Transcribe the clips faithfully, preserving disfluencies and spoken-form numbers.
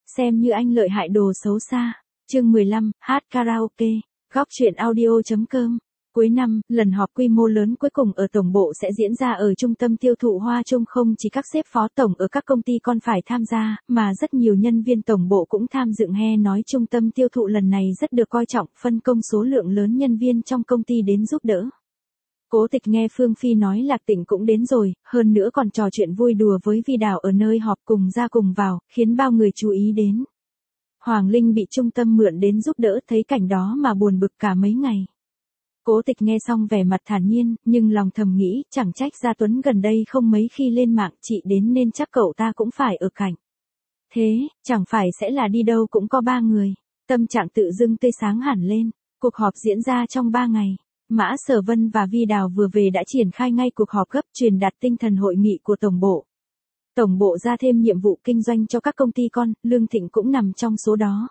xem như anh lợi hại đồ xấu xa. Chương mười lăm, hát karaoke. Góc truyện audio.com. Cuối năm, lần họp quy mô lớn cuối cùng ở tổng bộ sẽ diễn ra ở trung tâm tiêu thụ Hoa Trung. Không chỉ các sếp phó tổng ở các công ty con phải tham gia, mà rất nhiều nhân viên tổng bộ cũng tham dự. Nghe nói trung tâm tiêu thụ lần này rất được coi trọng, phân công số lượng lớn nhân viên trong công ty đến giúp đỡ. Cố Tịch nghe Phương Phi nói Lạc Tịnh cũng đến rồi, hơn nữa còn trò chuyện vui đùa với Vi Đào ở nơi họp, cùng ra cùng vào, khiến bao người chú ý đến. Hoàng Linh bị trung tâm mượn đến giúp đỡ, thấy cảnh đó mà buồn bực cả mấy ngày. Cố Tịch nghe xong vẻ mặt thản nhiên, nhưng lòng thầm nghĩ, chẳng trách Gia Tuấn gần đây không mấy khi lên mạng, chị đến nên chắc cậu ta cũng phải ở cạnh. Thế, chẳng phải sẽ là đi đâu cũng có ba người. Tâm trạng tự dưng tươi sáng hẳn lên. Cuộc họp diễn ra trong ba ngày. Mã Sở Vân và Vi Đào vừa về đã triển khai ngay cuộc họp gấp, truyền đạt tinh thần hội nghị của tổng bộ. Tổng bộ ra thêm nhiệm vụ kinh doanh cho các công ty con, Lương Thịnh cũng nằm trong số đó.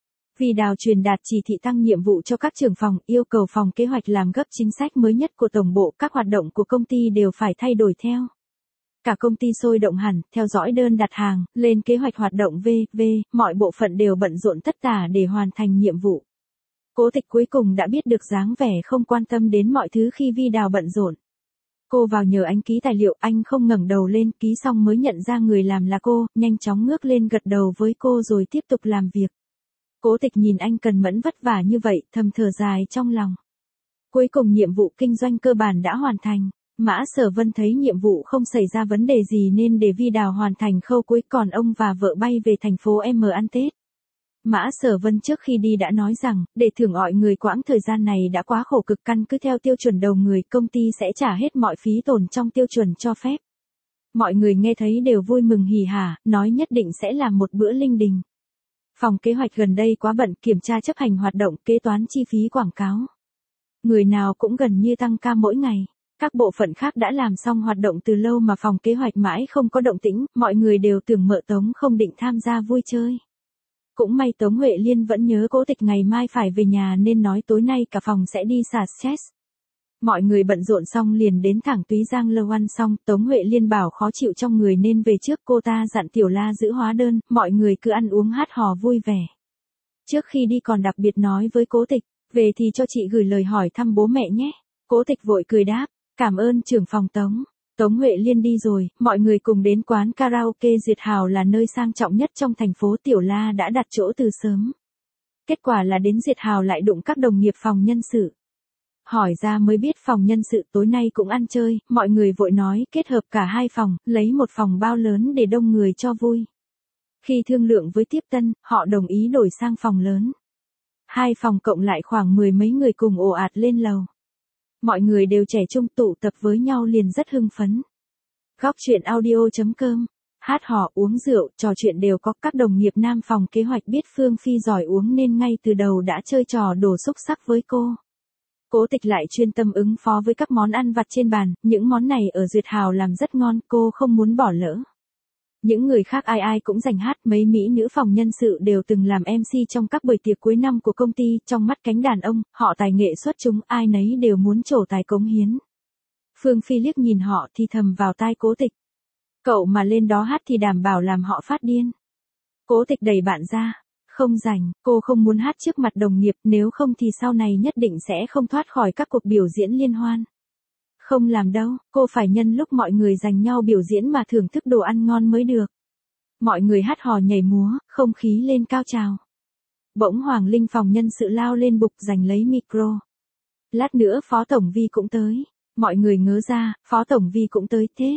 Vi Đào truyền đạt chỉ thị tăng nhiệm vụ cho các trưởng phòng, yêu cầu phòng kế hoạch làm gấp chính sách mới nhất của tổng bộ, các hoạt động của công ty đều phải thay đổi theo. Cả công ty sôi động hẳn, theo dõi đơn đặt hàng, lên kế hoạch hoạt động vê vê, mọi bộ phận đều bận rộn tất tả để hoàn thành nhiệm vụ. Cố Tịch cuối cùng đã biết được dáng vẻ không quan tâm đến mọi thứ khi Vi Đào bận rộn. Cô vào nhờ anh ký tài liệu, anh không ngẩng đầu lên, ký xong mới nhận ra người làm là cô, nhanh chóng ngước lên gật đầu với cô rồi tiếp tục làm việc. Cố Tịch nhìn anh cần mẫn vất vả như vậy, thầm thở dài trong lòng. Cuối cùng nhiệm vụ kinh doanh cơ bản đã hoàn thành. Mã Sở Vân thấy nhiệm vụ không xảy ra vấn đề gì nên để Vi Đào hoàn thành khâu cuối, còn ông và vợ bay về thành phố M ăn Tết. Mã Sở Vân trước khi đi đã nói rằng, để thưởng mọi người quãng thời gian này đã quá khổ cực, căn cứ theo tiêu chuẩn đầu người, công ty sẽ trả hết mọi phí tổn trong tiêu chuẩn cho phép. Mọi người nghe thấy đều vui mừng hỉ hả, nói nhất định sẽ làm một bữa linh đình. Phòng kế hoạch gần đây quá bận, kiểm tra chấp hành hoạt động, kế toán chi phí quảng cáo. Người nào cũng gần như tăng ca mỗi ngày. Các bộ phận khác đã làm xong hoạt động từ lâu mà phòng kế hoạch mãi không có động tĩnh, mọi người đều tưởng Mợ Tống không định tham gia vui chơi. Cũng may Tống Huệ Liên vẫn nhớ Cố Tịch ngày mai phải về nhà nên nói tối nay cả phòng sẽ đi xả stress. Mọi người bận rộn xong liền đến thẳng Túy Giang lâu ăn xong, Tống Huệ Liên bảo khó chịu trong người nên về trước, cô ta dặn Tiểu La giữ hóa đơn, mọi người cứ ăn uống hát hò vui vẻ. Trước khi đi còn đặc biệt nói với Cố Tịch, về thì cho chị gửi lời hỏi thăm bố mẹ nhé. Cố Tịch vội cười đáp, cảm ơn trưởng phòng Tống. Tống Huệ Liên đi rồi, mọi người cùng đến quán karaoke Duyệt Hào, là nơi sang trọng nhất trong thành phố. Tiểu La đã đặt chỗ từ sớm. Kết quả là đến Duyệt Hào lại đụng các đồng nghiệp phòng nhân sự. Hỏi ra mới biết phòng nhân sự tối nay cũng ăn chơi, mọi người vội nói kết hợp cả hai phòng, lấy một phòng bao lớn để đông người cho vui. Khi thương lượng với tiếp tân, họ đồng ý đổi sang phòng lớn. Hai phòng cộng lại khoảng mười mấy người cùng ồ ạt lên lầu. Mọi người đều trẻ trung, tụ tập với nhau liền rất hưng phấn. Góc truyện audio.com. Hát hò, uống rượu, trò chuyện đều có. Các đồng nghiệp nam phòng kế hoạch biết Phương Phi giỏi uống nên ngay từ đầu đã chơi trò đổ xúc xắc với cô. Cố Tịch lại chuyên tâm ứng phó với các món ăn vặt trên bàn, những món này ở Duyệt Hào làm rất ngon, cô không muốn bỏ lỡ. Những người khác ai ai cũng giành hát, mấy mỹ nữ phòng nhân sự đều từng làm em xê trong các buổi tiệc cuối năm của công ty, trong mắt cánh đàn ông, họ tài nghệ xuất chúng, ai nấy đều muốn trổ tài cống hiến. Phương Phi liếc nhìn họ thì thầm vào tai Cố Tịch. Cậu mà lên đó hát thì đảm bảo làm họ phát điên. Cố Tịch đẩy bạn ra. Không rảnh, cô không muốn hát trước mặt đồng nghiệp, nếu không thì sau này nhất định sẽ không thoát khỏi các cuộc biểu diễn liên hoan. Không làm đâu, cô phải nhân lúc mọi người giành nhau biểu diễn mà thưởng thức đồ ăn ngon mới được. Mọi người hát hò nhảy múa, không khí lên cao trào. Bỗng Hoàng Linh phòng nhân sự lao lên bục giành lấy micro. Lát nữa Phó Tổng Vi cũng tới. Mọi người ngớ ra, Phó Tổng Vi cũng tới thế.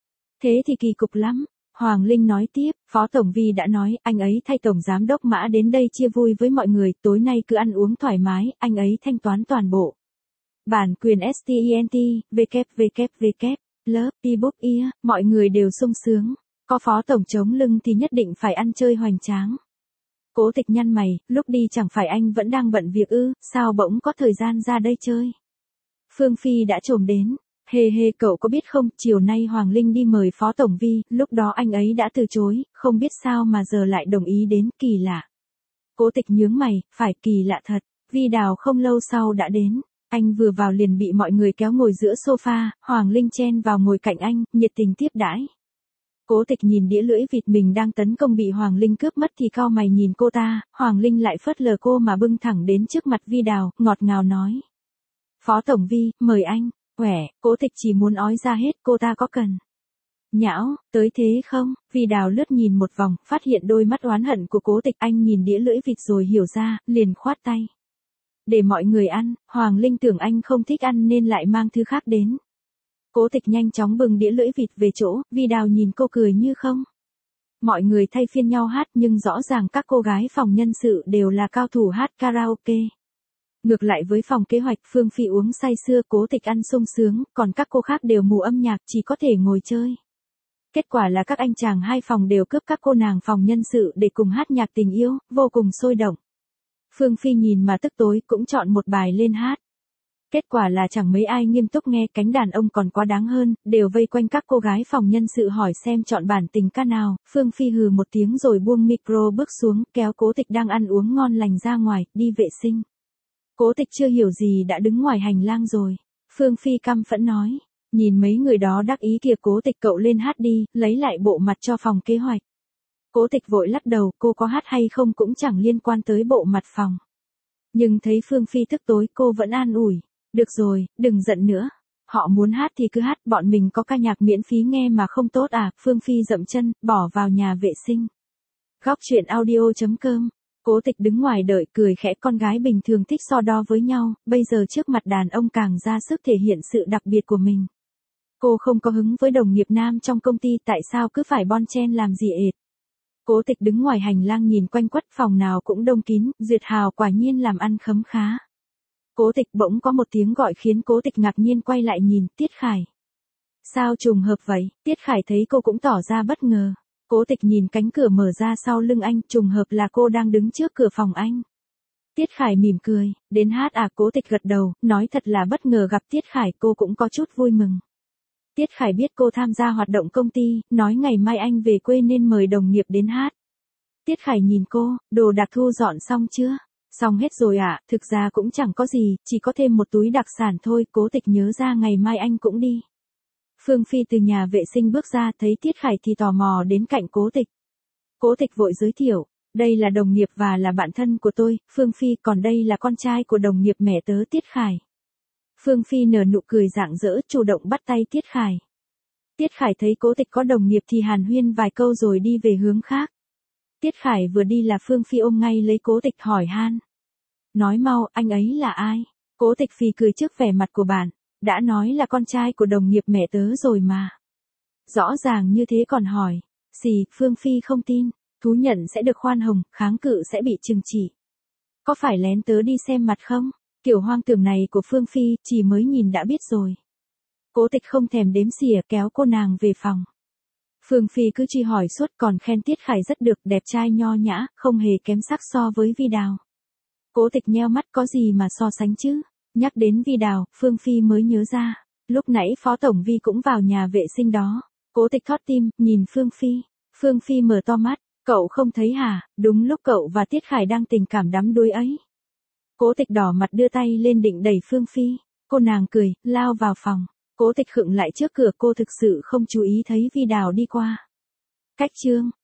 Thế thì kỳ cục lắm. Hoàng Linh nói tiếp, Phó Tổng Vi đã nói, anh ấy thay Tổng Giám đốc Mã đến đây chia vui với mọi người, tối nay cứ ăn uống thoải mái, anh ấy thanh toán toàn bộ. Bản quyền stent, www, love, ebook ear, mọi người đều sung sướng, có Phó Tổng chống lưng thì nhất định phải ăn chơi hoành tráng. Cố Tịch nhăn mày, lúc đi chẳng phải anh vẫn đang bận việc ư, sao bỗng có thời gian ra đây chơi. Phương Phi đã trồm đến. Hê hê, cậu có biết không, chiều nay Hoàng Linh đi mời Phó Tổng Vi, lúc đó anh ấy đã từ chối, không biết sao mà giờ lại đồng ý đến, kỳ lạ. Cố Tịch nhướng mày, phải kỳ lạ thật. Vi Đào không lâu sau đã đến, anh vừa vào liền bị mọi người kéo ngồi giữa sofa, Hoàng Linh chen vào ngồi cạnh anh, nhiệt tình tiếp đãi. Cố Tịch nhìn đĩa lưỡi vịt mình đang tấn công bị Hoàng Linh cướp mất thì cau mày nhìn cô ta, Hoàng Linh lại phớt lờ cô mà bưng thẳng đến trước mặt Vi Đào, ngọt ngào nói. Phó Tổng Vi, mời anh. Quẻ, Cố Tịch chỉ muốn ói ra hết, cô ta có cần. Nhão, tới thế không? Vi Đào lướt nhìn một vòng, phát hiện đôi mắt oán hận của Cố Tịch, anh nhìn đĩa lưỡi vịt rồi hiểu ra, liền khoát tay. Để mọi người ăn, Hoàng Linh tưởng anh không thích ăn nên lại mang thứ khác đến. Cố Tịch nhanh chóng bưng đĩa lưỡi vịt về chỗ, Vi Đào nhìn cô cười như không. Mọi người thay phiên nhau hát nhưng rõ ràng các cô gái phòng nhân sự đều là cao thủ hát karaoke. Ngược lại với phòng kế hoạch, Phương Phi uống say sưa, Cố Tịch ăn sung sướng, còn các cô khác đều mù âm nhạc, chỉ có thể ngồi chơi. Kết quả là các anh chàng hai phòng đều cướp các cô nàng phòng nhân sự để cùng hát nhạc tình yêu, vô cùng sôi động. Phương Phi nhìn mà tức tối cũng chọn một bài lên hát. Kết quả là chẳng mấy ai nghiêm túc nghe, cánh đàn ông còn quá đáng hơn, đều vây quanh các cô gái phòng nhân sự hỏi xem chọn bản tình ca nào. Phương Phi hừ một tiếng rồi buông micro bước xuống, kéo Cố Tịch đang ăn uống ngon lành ra ngoài, đi vệ sinh. Cố Tịch chưa hiểu gì đã đứng ngoài hành lang rồi. Phương Phi căm phẫn nói, nhìn mấy người đó đắc ý kìa, Cố Tịch cậu lên hát đi, lấy lại bộ mặt cho phòng kế hoạch. Cố Tịch vội lắc đầu, cô có hát hay không cũng chẳng liên quan tới bộ mặt phòng. Nhưng thấy Phương Phi tức tối, cô vẫn an ủi. Được rồi, đừng giận nữa. Họ muốn hát thì cứ hát, bọn mình có ca nhạc miễn phí nghe mà không tốt à. Phương Phi dậm chân, bỏ vào nhà vệ sinh. Góc truyện audio chấm com. Cố Tịch đứng ngoài đợi, cười khẽ, con gái bình thường thích so đo với nhau, bây giờ trước mặt đàn ông càng ra sức thể hiện sự đặc biệt của mình. Cô không có hứng với đồng nghiệp nam trong công ty, tại sao cứ phải bon chen làm gì ệt. Cố Tịch đứng ngoài hành lang nhìn quanh quất, phòng nào cũng đông kín, Duyệt Hào quả nhiên làm ăn khấm khá. Cố Tịch bỗng có một tiếng gọi khiến Cố Tịch ngạc nhiên quay lại nhìn, Tiết Khải. Sao trùng hợp vậy? Tiết Khải thấy cô cũng tỏ ra bất ngờ. Cố Tịch nhìn cánh cửa mở ra sau lưng anh, trùng hợp là cô đang đứng trước cửa phòng anh. Tiết Khải mỉm cười, đến hát à? Cố Tịch gật đầu, nói thật là bất ngờ gặp Tiết Khải, cô cũng có chút vui mừng. Tiết Khải biết cô tham gia hoạt động công ty, nói ngày mai anh về quê nên mời đồng nghiệp đến hát. Tiết Khải nhìn cô, đồ đạc thu dọn xong chưa? Xong hết rồi ạ, à, thực ra cũng chẳng có gì, chỉ có thêm một túi đặc sản thôi. Cố Tịch nhớ ra ngày mai anh cũng đi. Phương Phi từ nhà vệ sinh bước ra, thấy Tiết Khải thì tò mò đến cạnh Cố Tịch. Cố Tịch vội giới thiệu, đây là đồng nghiệp và là bạn thân của tôi, Phương Phi, còn đây là con trai của đồng nghiệp mẹ tớ Tiết Khải. Phương Phi nở nụ cười rạng rỡ, chủ động bắt tay Tiết Khải. Tiết Khải thấy Cố Tịch có đồng nghiệp thì hàn huyên vài câu rồi đi về hướng khác. Tiết Khải vừa đi là Phương Phi ôm ngay lấy Cố Tịch hỏi han. Nói mau, anh ấy là ai? Cố Tịch phì cười trước vẻ mặt của bạn, đã nói là con trai của đồng nghiệp mẹ tớ rồi mà. Rõ ràng như thế còn hỏi. Xì, Phương Phi không tin, thú nhận sẽ được khoan hồng, kháng cự sẽ bị trừng trị. Có phải lén tớ đi xem mặt không? Kiểu hoang tưởng này của Phương Phi, chỉ mới nhìn đã biết rồi. Cố Tịch không thèm đếm xỉa, kéo cô nàng về phòng. Phương Phi cứ chi hỏi suốt, còn khen Tiết Khải rất được, đẹp trai nho nhã, không hề kém sắc so với Vi Đào. Cố Tịch nheo mắt, có gì mà so sánh chứ? Nhắc đến Vi Đào, Phương Phi mới nhớ ra. Lúc nãy Phó Tổng Vi cũng vào nhà vệ sinh đó. Cố Tịch thót tim, nhìn Phương Phi. Phương Phi mở to mắt, cậu không thấy hả? Đúng lúc cậu và Tiết Khải đang tình cảm đắm đuối ấy. Cố Tịch đỏ mặt đưa tay lên định đẩy Phương Phi. Cô nàng cười, lao vào phòng. Cố Tịch khựng lại trước cửa, cô thực sự không chú ý thấy Vi Đào đi qua. Cách chương.